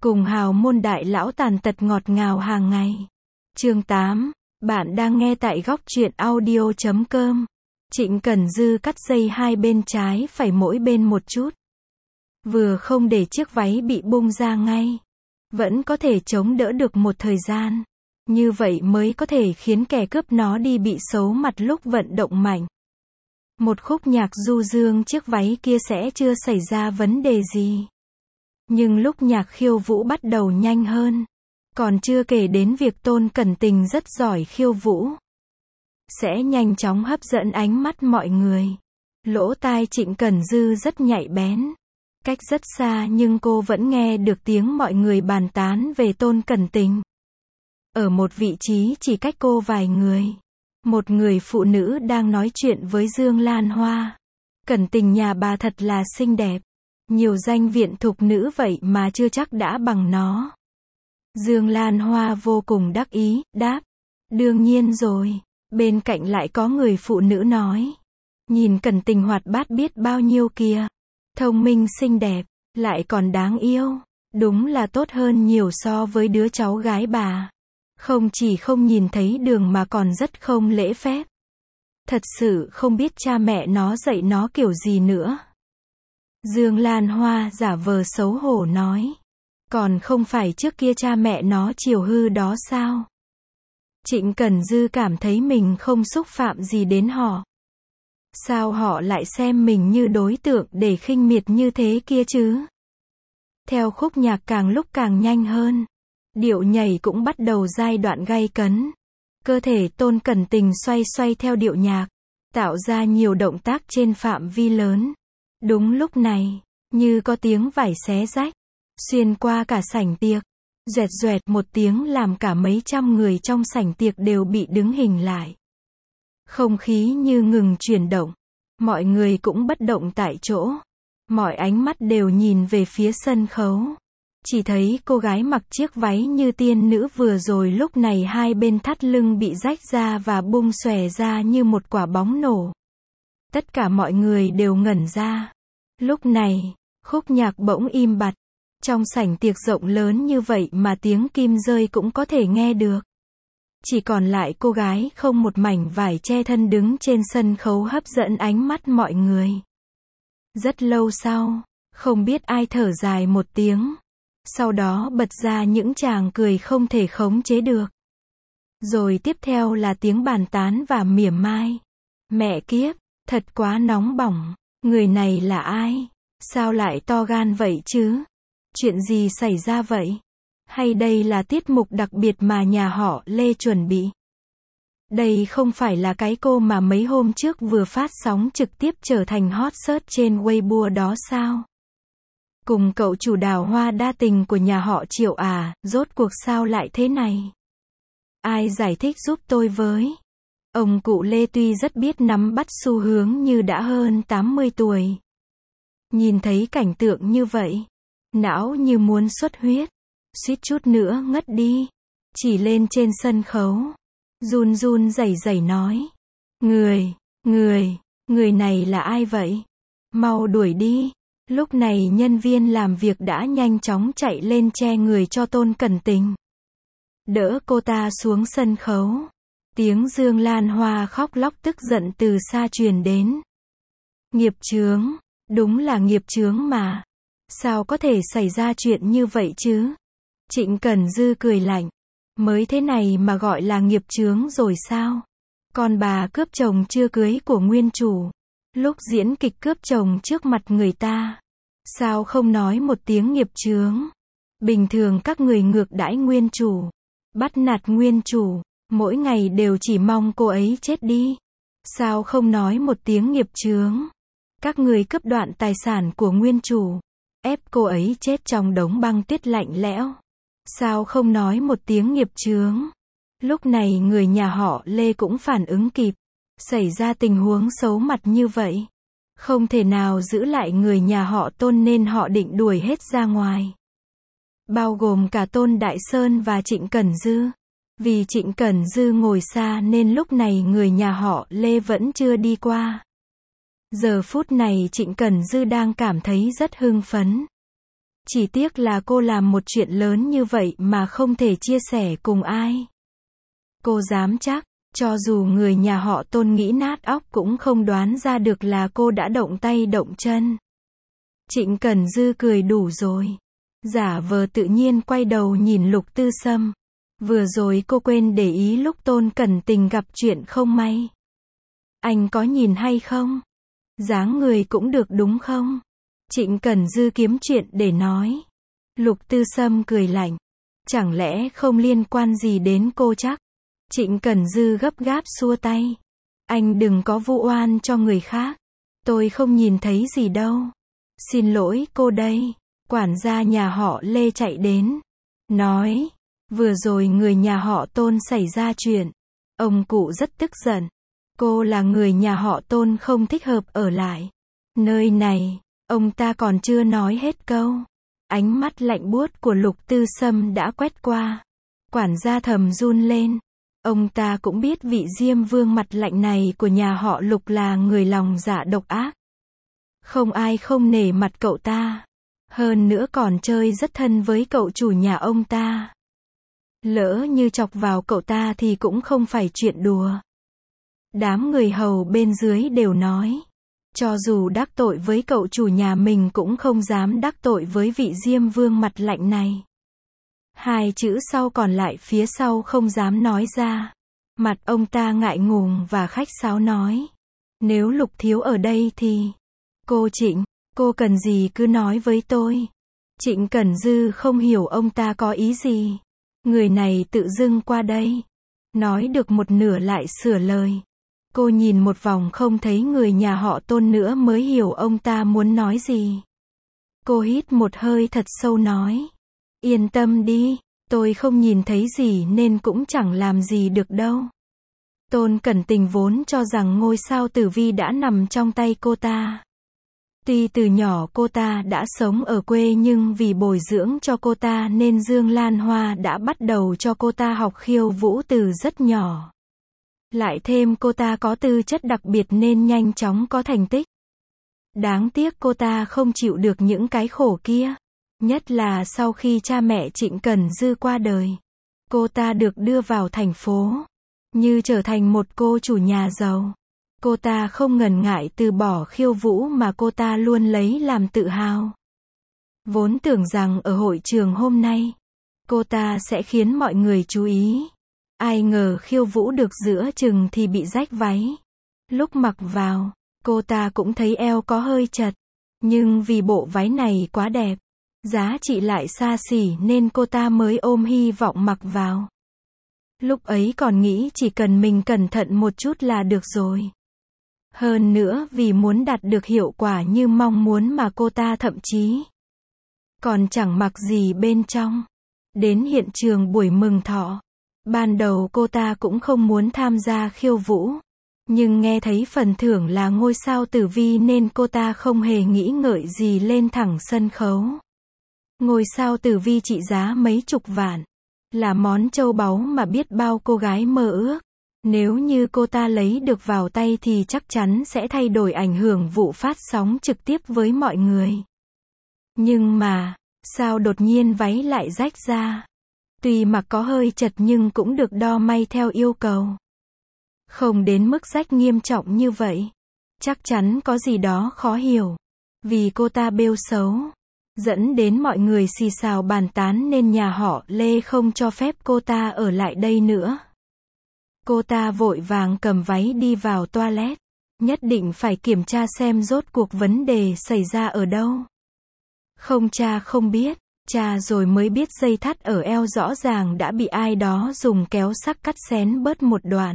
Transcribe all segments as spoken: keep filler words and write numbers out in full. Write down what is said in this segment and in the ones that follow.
Cùng hào môn đại lão tàn tật ngọt ngào hàng ngày. Chương tám. Bạn đang nghe tại góc truyện audio chấm com. Trịnh Cần Dư cắt dây hai bên trái phải mỗi bên một chút. Vừa không để chiếc váy bị bung ra ngay. Vẫn có thể chống đỡ được một thời gian. Như vậy mới có thể khiến kẻ cướp nó đi bị xấu mặt lúc vận động mạnh. Một khúc nhạc du dương chiếc váy kia sẽ chưa xảy ra vấn đề gì. Nhưng lúc nhạc khiêu vũ bắt đầu nhanh hơn. Còn chưa kể đến việc Tôn Cẩn Tình rất giỏi khiêu vũ. Sẽ nhanh chóng hấp dẫn ánh mắt mọi người. Lỗ tai Trịnh Cần Dư rất nhạy bén. Cách rất xa nhưng cô vẫn nghe được tiếng mọi người bàn tán về Tôn Cẩn Tình. Ở một vị trí chỉ cách cô vài người. Một người phụ nữ đang nói chuyện với Dương Lan Hoa. Cẩn Tình nhà bà thật là xinh đẹp. Nhiều danh viện thục nữ vậy mà chưa chắc đã bằng nó. Dương Lan Hoa vô cùng đắc ý, đáp. Đương nhiên rồi. Bên cạnh lại có người phụ nữ nói. Nhìn Cẩn Tình hoạt bát biết bao nhiêu kìa. Thông minh xinh đẹp, lại còn đáng yêu. Đúng là tốt hơn nhiều so với đứa cháu gái bà. Không chỉ không nhìn thấy đường mà còn rất không lễ phép. Thật sự không biết cha mẹ nó dạy nó kiểu gì nữa. Dương Lan Hoa giả vờ xấu hổ nói. Còn không phải trước kia cha mẹ nó chiều hư đó sao? Trịnh Cần Dư cảm thấy mình không xúc phạm gì đến họ. Sao họ lại xem mình như đối tượng để khinh miệt như thế kia chứ? Theo khúc nhạc càng lúc càng nhanh hơn. Điệu nhảy cũng bắt đầu giai đoạn gay cấn. Cơ thể Tôn Cẩn Tình xoay xoay theo điệu nhạc. Tạo ra nhiều động tác trên phạm vi lớn. Đúng lúc này, như có tiếng vải xé rách. Xuyên qua cả sảnh tiệc. Doẹt doẹt một tiếng làm cả mấy trăm người trong sảnh tiệc đều bị đứng hình lại. Không khí như ngừng chuyển động. Mọi người cũng bất động tại chỗ. Mọi ánh mắt đều nhìn về phía sân khấu. Chỉ thấy cô gái mặc chiếc váy như tiên nữ vừa rồi lúc này hai bên thắt lưng bị rách ra và bung xòe ra như một quả bóng nổ. Tất cả mọi người đều ngẩn ra. Lúc này, khúc nhạc bỗng im bặt. Trong sảnh tiệc rộng lớn như vậy mà tiếng kim rơi cũng có thể nghe được. Chỉ còn lại cô gái không một mảnh vải che thân đứng trên sân khấu hấp dẫn ánh mắt mọi người. Rất lâu sau, không biết ai thở dài một tiếng. Sau đó bật ra những tràng cười không thể khống chế được. Rồi tiếp theo là tiếng bàn tán và mỉa mai. Mẹ kiếp, thật quá nóng bỏng. Người này là ai? Sao lại to gan vậy chứ? Chuyện gì xảy ra vậy? Hay đây là tiết mục đặc biệt mà nhà họ Lê chuẩn bị? Đây không phải là cái cô mà mấy hôm trước vừa phát sóng trực tiếp trở thành hot search trên Weibo đó sao? Cùng cậu chủ đào hoa đa tình của nhà họ Triệu à, rốt cuộc sao lại thế này? Ai giải thích giúp tôi với? Ông cụ Lê tuy rất biết nắm bắt xu hướng như đã hơn tám mươi tuổi. Nhìn thấy cảnh tượng như vậy, não như muốn xuất huyết, suýt chút nữa ngất đi. Chỉ lên trên sân khấu, run run rẩy rẩy nói. Người, người, người này là ai vậy? Mau đuổi đi. Lúc này nhân viên làm việc đã nhanh chóng chạy lên che người cho Tôn Cẩn Tình. Đỡ cô ta xuống sân khấu. Tiếng Dương Lan Hoa khóc lóc tức giận từ xa truyền đến. Nghiệp chướng, đúng là nghiệp chướng mà. Sao có thể xảy ra chuyện như vậy chứ? Trịnh Cần Dư cười lạnh. Mới thế này mà gọi là nghiệp chướng rồi sao? Con bà cướp chồng chưa cưới của nguyên chủ. Lúc diễn kịch cướp chồng trước mặt người ta. Sao không nói một tiếng nghiệp chướng? Bình thường các người ngược đãi nguyên chủ. Bắt nạt nguyên chủ. Mỗi ngày đều chỉ mong cô ấy chết đi. Sao không nói một tiếng nghiệp chướng? Các người cướp đoạn tài sản của nguyên chủ. Ép cô ấy chết trong đống băng tuyết lạnh lẽo. Sao không nói một tiếng nghiệp chướng? Lúc này người nhà họ Lê cũng phản ứng kịp. Xảy ra tình huống xấu mặt như vậy. Không thể nào giữ lại người nhà họ Tôn nên họ định đuổi hết ra ngoài. Bao gồm cả Tôn Đại Sơn và Trịnh Cần Dư. Vì Trịnh Cần Dư ngồi xa nên lúc này người nhà họ Lê vẫn chưa đi qua. Giờ phút này Trịnh Cần Dư đang cảm thấy rất hưng phấn. Chỉ tiếc là cô làm một chuyện lớn như vậy mà không thể chia sẻ cùng ai. Cô dám chắc, cho dù người nhà họ Tôn nghĩ nát óc cũng không đoán ra được là cô đã động tay động chân. Trịnh Cẩn Dư cười đủ rồi. Giả vờ tự nhiên quay đầu nhìn Lục Tư Sâm. Vừa rồi cô quên để ý lúc Tôn Cẩn Tình gặp chuyện không may. Anh có nhìn hay không? Dáng người cũng được đúng không? Trịnh Cẩn Dư kiếm chuyện để nói. Lục Tư Sâm cười lạnh. Chẳng lẽ không liên quan gì đến cô chắc? Trịnh Cẩn Dư gấp gáp xua tay. Anh đừng có vu oan cho người khác. Tôi không nhìn thấy gì đâu. Xin lỗi cô đây. Quản gia nhà họ Lê chạy đến. Nói. Vừa rồi người nhà họ Tôn xảy ra chuyện. Ông cụ rất tức giận. Cô là người nhà họ Tôn không thích hợp ở lại. Nơi này. Ông ta còn chưa nói hết câu. Ánh mắt lạnh buốt của Lục Tư Sâm đã quét qua. Quản gia thầm run lên. Ông ta cũng biết vị Diêm Vương mặt lạnh này của nhà họ Lục là người lòng dạ độc ác. Không ai không nể mặt cậu ta. Hơn nữa còn chơi rất thân với cậu chủ nhà ông ta. Lỡ như chọc vào cậu ta thì cũng không phải chuyện đùa. Đám người hầu bên dưới đều nói. Cho dù đắc tội với cậu chủ nhà mình cũng không dám đắc tội với vị Diêm Vương mặt lạnh này. Hai chữ sau còn lại phía sau không dám nói ra. Mặt ông ta ngại ngùng và khách sáo nói. Nếu Lục thiếu ở đây thì... Cô Trịnh, cô cần gì cứ nói với tôi. Trịnh Cẩn Dư không hiểu ông ta có ý gì. Người này tự dưng qua đây. Nói được một nửa lại sửa lời. Cô nhìn một vòng không thấy người nhà họ Tôn nữa mới hiểu ông ta muốn nói gì. Cô hít một hơi thật sâu nói. Yên tâm đi, tôi không nhìn thấy gì nên cũng chẳng làm gì được đâu. Tôn Cẩn Tình vốn cho rằng ngôi sao tử vi đã nằm trong tay cô ta. Tuy từ nhỏ cô ta đã sống ở quê nhưng vì bồi dưỡng cho cô ta nên Dương Lan Hoa đã bắt đầu cho cô ta học khiêu vũ từ rất nhỏ. Lại thêm cô ta có tư chất đặc biệt nên nhanh chóng có thành tích. Đáng tiếc cô ta không chịu được những cái khổ kia. Nhất là sau khi cha mẹ Trịnh Cẩn Dư qua đời. Cô ta được đưa vào thành phố. Như trở thành một cô chủ nhà giàu. Cô ta không ngần ngại từ bỏ khiêu vũ mà cô ta luôn lấy làm tự hào. Vốn tưởng rằng ở hội trường hôm nay, cô ta sẽ khiến mọi người chú ý. Ai ngờ khiêu vũ được giữa chừng thì bị rách váy. Lúc mặc vào, cô ta cũng thấy eo có hơi chật. Nhưng vì bộ váy này quá đẹp, giá trị lại xa xỉ nên cô ta mới ôm hy vọng mặc vào. Lúc ấy còn nghĩ chỉ cần mình cẩn thận một chút là được rồi. Hơn nữa vì muốn đạt được hiệu quả như mong muốn mà cô ta thậm chí còn chẳng mặc gì bên trong. Đến hiện trường buổi mừng thọ. Ban đầu cô ta cũng không muốn tham gia khiêu vũ. Nhưng nghe thấy phần thưởng là ngôi sao tử vi nên cô ta không hề nghĩ ngợi gì lên thẳng sân khấu. Ngôi sao tử vi trị giá mấy chục vạn. Là món châu báu mà biết bao cô gái mơ ước. Nếu như cô ta lấy được vào tay thì chắc chắn sẽ thay đổi ảnh hưởng vụ phát sóng trực tiếp với mọi người. Nhưng mà, sao đột nhiên váy lại rách ra? Tuy mặc có hơi chật nhưng cũng được đo may theo yêu cầu. Không đến mức rách nghiêm trọng như vậy. Chắc chắn có gì đó khó hiểu. Vì cô ta bêu xấu. Dẫn đến mọi người xì xào bàn tán nên nhà họ Lê không cho phép cô ta ở lại đây nữa. Cô ta vội vàng cầm váy đi vào toilet. Nhất định phải kiểm tra xem rốt cuộc vấn đề xảy ra ở đâu. Không tra không biết. Tra rồi mới biết dây thắt ở eo rõ ràng đã bị ai đó dùng kéo sắc cắt xén bớt một đoạn.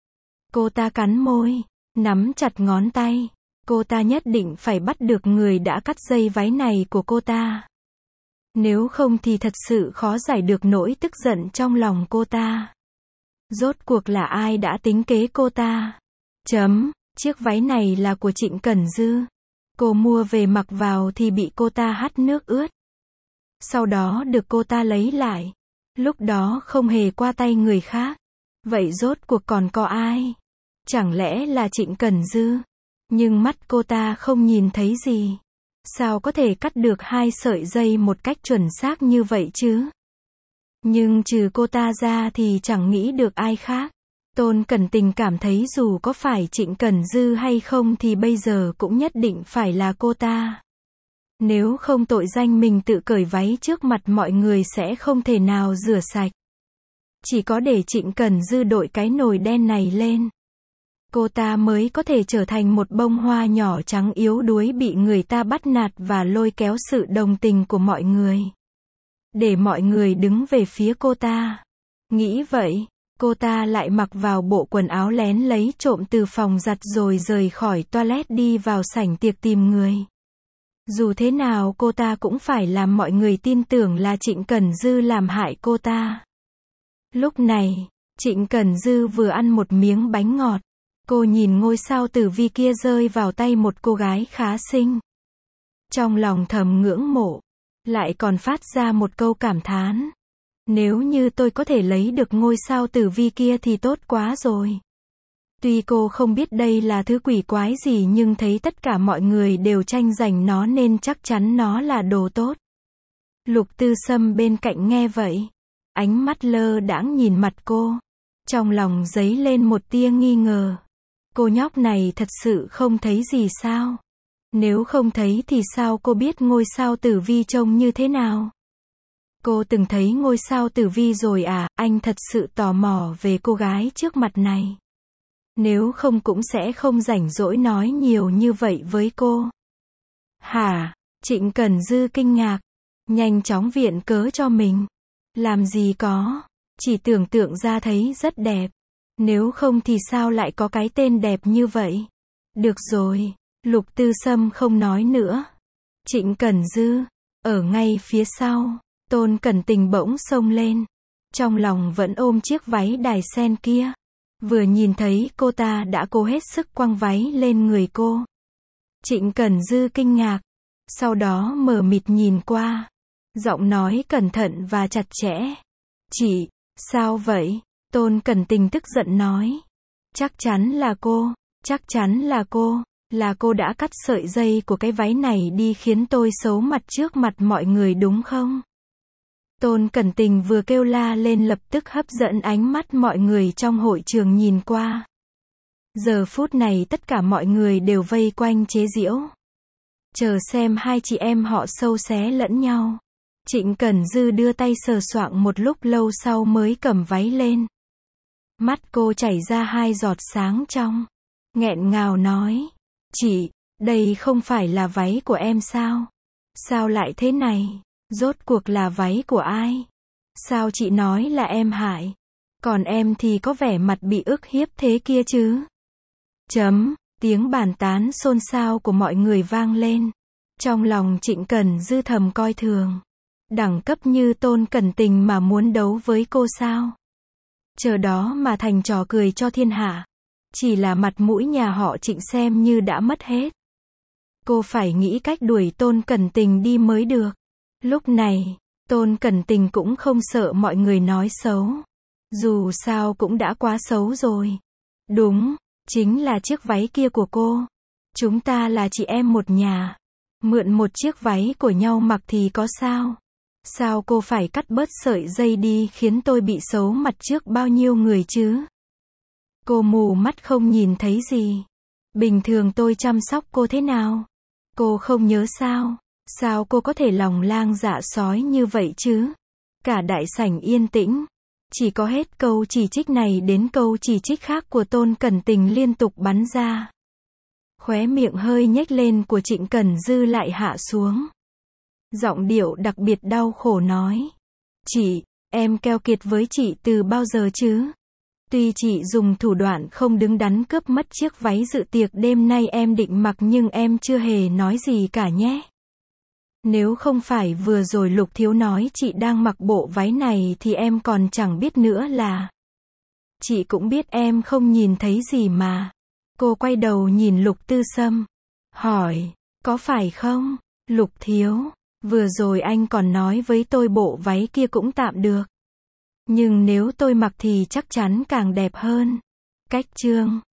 Cô ta cắn môi, nắm chặt ngón tay. Cô ta nhất định phải bắt được người đã cắt dây váy này của cô ta. Nếu không thì thật sự khó giải được nỗi tức giận trong lòng cô ta. Rốt cuộc là ai đã tính kế cô ta? Chấm, chiếc váy này là của Trịnh Cẩn Dư. Cô mua về mặc vào thì bị cô ta hắt nước ướt. Sau đó được cô ta lấy lại. Lúc đó không hề qua tay người khác. Vậy rốt cuộc còn có ai? Chẳng lẽ là Trịnh Cẩn Dư? Nhưng mắt cô ta không nhìn thấy gì. Sao có thể cắt được hai sợi dây một cách chuẩn xác như vậy chứ? Nhưng trừ cô ta ra thì chẳng nghĩ được ai khác. Tôn Cẩn Tình cảm thấy dù có phải Trịnh Cẩn Dư hay không thì bây giờ cũng nhất định phải là cô ta. Nếu không tội danh mình tự cởi váy trước mặt mọi người sẽ không thể nào rửa sạch. Chỉ có để Trịnh Cẩn Dư đội cái nồi đen này lên, cô ta mới có thể trở thành một bông hoa nhỏ trắng yếu đuối bị người ta bắt nạt và lôi kéo sự đồng tình của mọi người. Để mọi người đứng về phía cô ta. Nghĩ vậy, cô ta lại mặc vào bộ quần áo lén lấy trộm từ phòng giặt rồi rời khỏi toilet đi vào sảnh tiệc tìm người. Dù thế nào cô ta cũng phải làm mọi người tin tưởng là Trịnh Cẩn Dư làm hại cô ta. Lúc này, Trịnh Cẩn Dư vừa ăn một miếng bánh ngọt. Cô nhìn ngôi sao tử vi kia rơi vào tay một cô gái khá xinh. Trong lòng thầm ngưỡng mộ, lại còn phát ra một câu cảm thán. Nếu như tôi có thể lấy được ngôi sao tử vi kia thì tốt quá rồi. Tuy cô không biết đây là thứ quỷ quái gì nhưng thấy tất cả mọi người đều tranh giành nó nên chắc chắn nó là đồ tốt. Lục Tư Sâm bên cạnh nghe vậy, ánh mắt lơ đãng nhìn mặt cô. Trong lòng dấy lên một tia nghi ngờ. Cô nhóc này thật sự không thấy gì sao? Nếu không thấy thì sao cô biết ngôi sao tử vi trông như thế nào? Cô từng thấy ngôi sao tử vi rồi à? Anh thật sự tò mò về cô gái trước mặt này. Nếu không cũng sẽ không rảnh rỗi nói nhiều như vậy với cô. Hả? Trịnh Cẩn Dư kinh ngạc, nhanh chóng viện cớ cho mình. Làm gì có, chỉ tưởng tượng ra thấy rất đẹp. Nếu không thì sao lại có cái tên đẹp như vậy? Được rồi, Lục Tư Sâm không nói nữa. Trịnh Cẩn Dư, ở ngay phía sau, Tôn Cẩn Tình bỗng xông lên. Trong lòng vẫn ôm chiếc váy đài sen kia. Vừa nhìn thấy cô ta đã cố hết sức quăng váy lên người cô. Trịnh Cẩn Dư kinh ngạc, sau đó mờ mịt nhìn qua. Giọng nói cẩn thận và chặt chẽ. Chị, sao vậy? Tôn Cẩn Tình tức giận nói. Chắc chắn là cô, chắc chắn là cô, là cô đã cắt sợi dây của cái váy này đi khiến tôi xấu mặt trước mặt mọi người đúng không? Tôn Cẩn Tình vừa kêu la lên lập tức hấp dẫn ánh mắt mọi người trong hội trường nhìn qua. Giờ phút này tất cả mọi người đều vây quanh chế giễu. Chờ xem hai chị em họ sâu xé lẫn nhau. Trịnh Cẩn Dư đưa tay sờ soạng một lúc lâu sau mới cầm váy lên. Mắt cô chảy ra hai giọt sáng trong. Nghẹn ngào nói. Chị, đây không phải là váy của em sao? Sao lại thế này? Rốt cuộc là váy của ai? Sao chị nói là em hại? Còn em thì có vẻ mặt bị ức hiếp thế kia chứ? Chấm, tiếng bàn tán xôn xao của mọi người vang lên. Trong lòng Trịnh Cẩn Dư thầm coi thường. Đẳng cấp như Tôn Cẩn Tình mà muốn đấu với cô sao? Chờ đó mà thành trò cười cho thiên hạ. Chỉ là mặt mũi nhà họ Trịnh xem như đã mất hết. Cô phải nghĩ cách đuổi Tôn Cẩn Tình đi mới được. Lúc này, Tôn Cẩn Tình cũng không sợ mọi người nói xấu. Dù sao cũng đã quá xấu rồi. Đúng, chính là chiếc váy kia của cô. Chúng ta là chị em một nhà. Mượn một chiếc váy của nhau mặc thì có sao? Sao cô phải cắt bớt sợi dây đi khiến tôi bị xấu mặt trước bao nhiêu người chứ? Cô mù mắt không nhìn thấy gì. Bình thường tôi chăm sóc cô thế nào? Cô không nhớ sao? Sao cô có thể lòng lang dạ sói như vậy chứ? Cả đại sảnh yên tĩnh. Chỉ có hết câu chỉ trích này đến câu chỉ trích khác của Tôn Cẩn Tình liên tục bắn ra. Khóe miệng hơi nhếch lên của Trịnh Cẩn Dư lại hạ xuống. Giọng điệu đặc biệt đau khổ nói. Chị, em keo kiệt với chị từ bao giờ chứ? Tuy chị dùng thủ đoạn không đứng đắn cướp mất chiếc váy dự tiệc đêm nay em định mặc nhưng em chưa hề nói gì cả nhé. Nếu không phải vừa rồi Lục Thiếu nói chị đang mặc bộ váy này thì em còn chẳng biết nữa là. Chị cũng biết em không nhìn thấy gì mà. Cô quay đầu nhìn Lục Tư Sâm. Hỏi, có phải không, Lục Thiếu? Vừa rồi anh còn nói với tôi bộ váy kia cũng tạm được. Nhưng nếu tôi mặc thì chắc chắn càng đẹp hơn. Cách chương